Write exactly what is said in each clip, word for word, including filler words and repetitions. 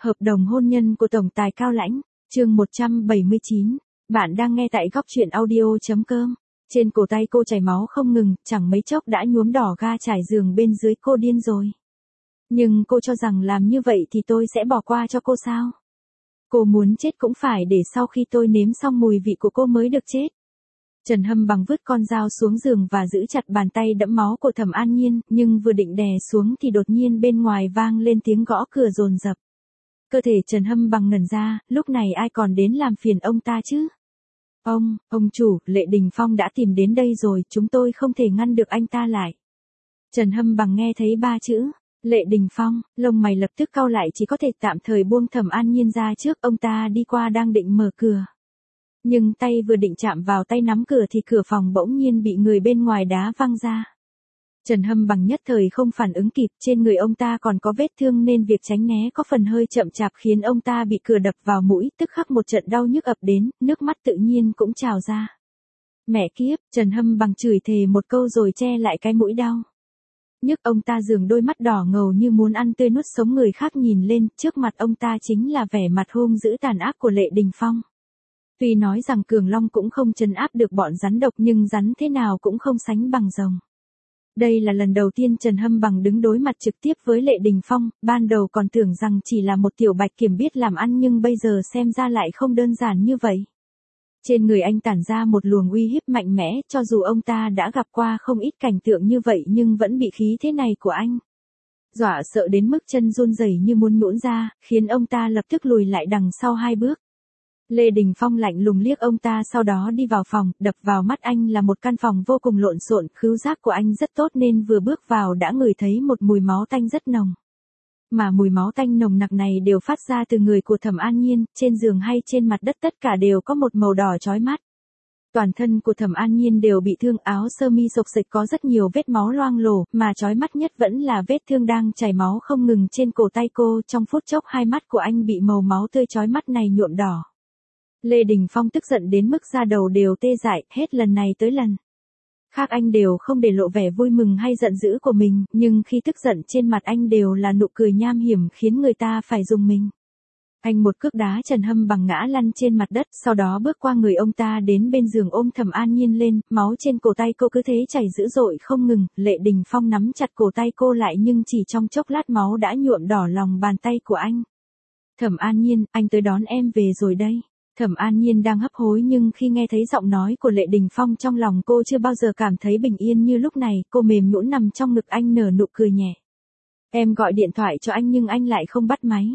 Hợp đồng hôn nhân của Tổng tài Cao Lãnh, chương một trăm bảy mươi chín. Bạn đang nghe tại góc truyện audio chấm com. Trên cổ tay cô chảy máu không ngừng, chẳng mấy chốc đã nhuốm đỏ ga trải giường bên dưới, cô điên rồi. Nhưng cô cho rằng làm như vậy thì tôi sẽ bỏ qua cho cô sao? Cô muốn chết cũng phải để sau khi tôi nếm xong mùi vị của cô mới được chết. Trần Hâm Bằng vứt con dao xuống giường và giữ chặt bàn tay đẫm máu của Thẩm An Nhiên, nhưng vừa định đè xuống thì đột nhiên bên ngoài vang lên tiếng gõ cửa dồn dập. Cơ thể Trần Hâm Bằng ngẩn ra, lúc này ai còn đến làm phiền ông ta chứ? Ông, ông chủ, Lệ Đình Phong đã tìm đến đây rồi, chúng tôi không thể ngăn được anh ta lại. Trần Hâm Bằng nghe thấy ba chữ Lệ Đình Phong, lông mày lập tức cau lại, chỉ có thể tạm thời buông Thẩm An Nhiên ra trước. Ông ta đi qua đang định mở cửa, nhưng tay vừa định chạm vào tay nắm cửa thì cửa phòng bỗng nhiên bị người bên ngoài đá văng ra. Trần Hâm Bằng nhất thời không phản ứng kịp, trên người ông ta còn có vết thương nên việc tránh né có phần hơi chậm chạp khiến ông ta bị cửa đập vào mũi, tức khắc một trận đau nhức ập đến, nước mắt tự nhiên cũng trào ra. Mẹ kiếp, Trần Hâm Bằng chửi thề một câu rồi che lại cái mũi đau. Nhức ông ta dường đôi mắt đỏ ngầu như muốn ăn tươi nuốt sống người khác, nhìn lên, trước mặt ông ta chính là vẻ mặt hung dữ tàn ác của Lệ Đình Phong. Tuy nói rằng Cường Long cũng không trấn áp được bọn rắn độc, nhưng rắn thế nào cũng không sánh bằng rồng. Đây là lần đầu tiên Trần Hâm Bằng đứng đối mặt trực tiếp với Lệ Đình Phong, ban đầu còn tưởng rằng chỉ là một tiểu bạch kiểm biết làm ăn, nhưng bây giờ xem ra lại không đơn giản như vậy. Trên người anh tản ra một luồng uy hiếp mạnh mẽ, cho dù ông ta đã gặp qua không ít cảnh tượng như vậy nhưng vẫn bị khí thế này của anh dọa sợ đến mức chân run rẩy như muốn nhũn ra, khiến ông ta lập tức lùi lại đằng sau hai bước. Lê Đình Phong lạnh lùng liếc ông ta, sau đó đi vào phòng, đập vào mắt anh là một căn phòng vô cùng lộn xộn, khứu giác của anh rất tốt nên vừa bước vào đã ngửi thấy một mùi máu tanh rất nồng. Mà mùi máu tanh nồng nặc này đều phát ra từ người của Thẩm An Nhiên, trên giường hay trên mặt đất tất cả đều có một màu đỏ chói mắt. Toàn thân của Thẩm An Nhiên đều bị thương, áo sơ mi xộc xệch có rất nhiều vết máu loang lổ, mà chói mắt nhất vẫn là vết thương đang chảy máu không ngừng trên cổ tay cô. Trong phút chốc hai mắt của anh bị màu máu tươi chói mắt này nhuộm đỏ. Lê Đình Phong tức giận đến mức da đầu đều tê dại, hết lần này tới lần khác anh đều không để lộ vẻ vui mừng hay giận dữ của mình, nhưng khi tức giận trên mặt anh đều là nụ cười nham hiểm khiến người ta phải rùng mình. Anh một cước đá Trần Hâm Bằng ngã lăn trên mặt đất, sau đó bước qua người ông ta đến bên giường ôm Thẩm An Nhiên lên, máu trên cổ tay cô cứ thế chảy dữ dội không ngừng. Lệ Đình Phong nắm chặt cổ tay cô lại nhưng chỉ trong chốc lát máu đã nhuộm đỏ lòng bàn tay của anh. Thẩm An Nhiên, anh tới đón em về rồi đây. Thẩm An Nhiên đang hấp hối nhưng khi nghe thấy giọng nói của Lệ Đình Phong trong lòng cô chưa bao giờ cảm thấy bình yên như lúc này, cô mềm nhũn nằm trong ngực anh nở nụ cười nhẹ. Em gọi điện thoại cho anh nhưng anh lại không bắt máy.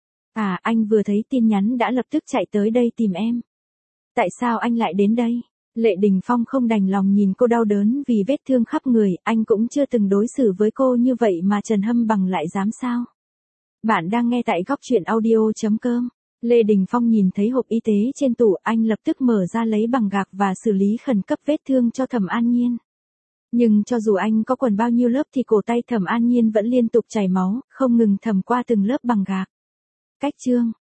À, anh vừa thấy tin nhắn đã lập tức chạy tới đây tìm em. Tại sao anh lại đến đây? Lệ Đình Phong không đành lòng nhìn cô đau đớn vì vết thương khắp người, anh cũng chưa từng đối xử với cô như vậy mà Trần Hâm Bằng lại dám sao? Bạn đang nghe tại góc truyện audio chấm com. Lê Đình Phong nhìn thấy hộp y tế trên tủ, anh lập tức mở ra lấy bằng gạc và xử lý khẩn cấp vết thương cho Thẩm An Nhiên. Nhưng cho dù anh có quần bao nhiêu lớp thì cổ tay Thẩm An Nhiên vẫn liên tục chảy máu, không ngừng thẩm qua từng lớp bằng gạc. Cách chương,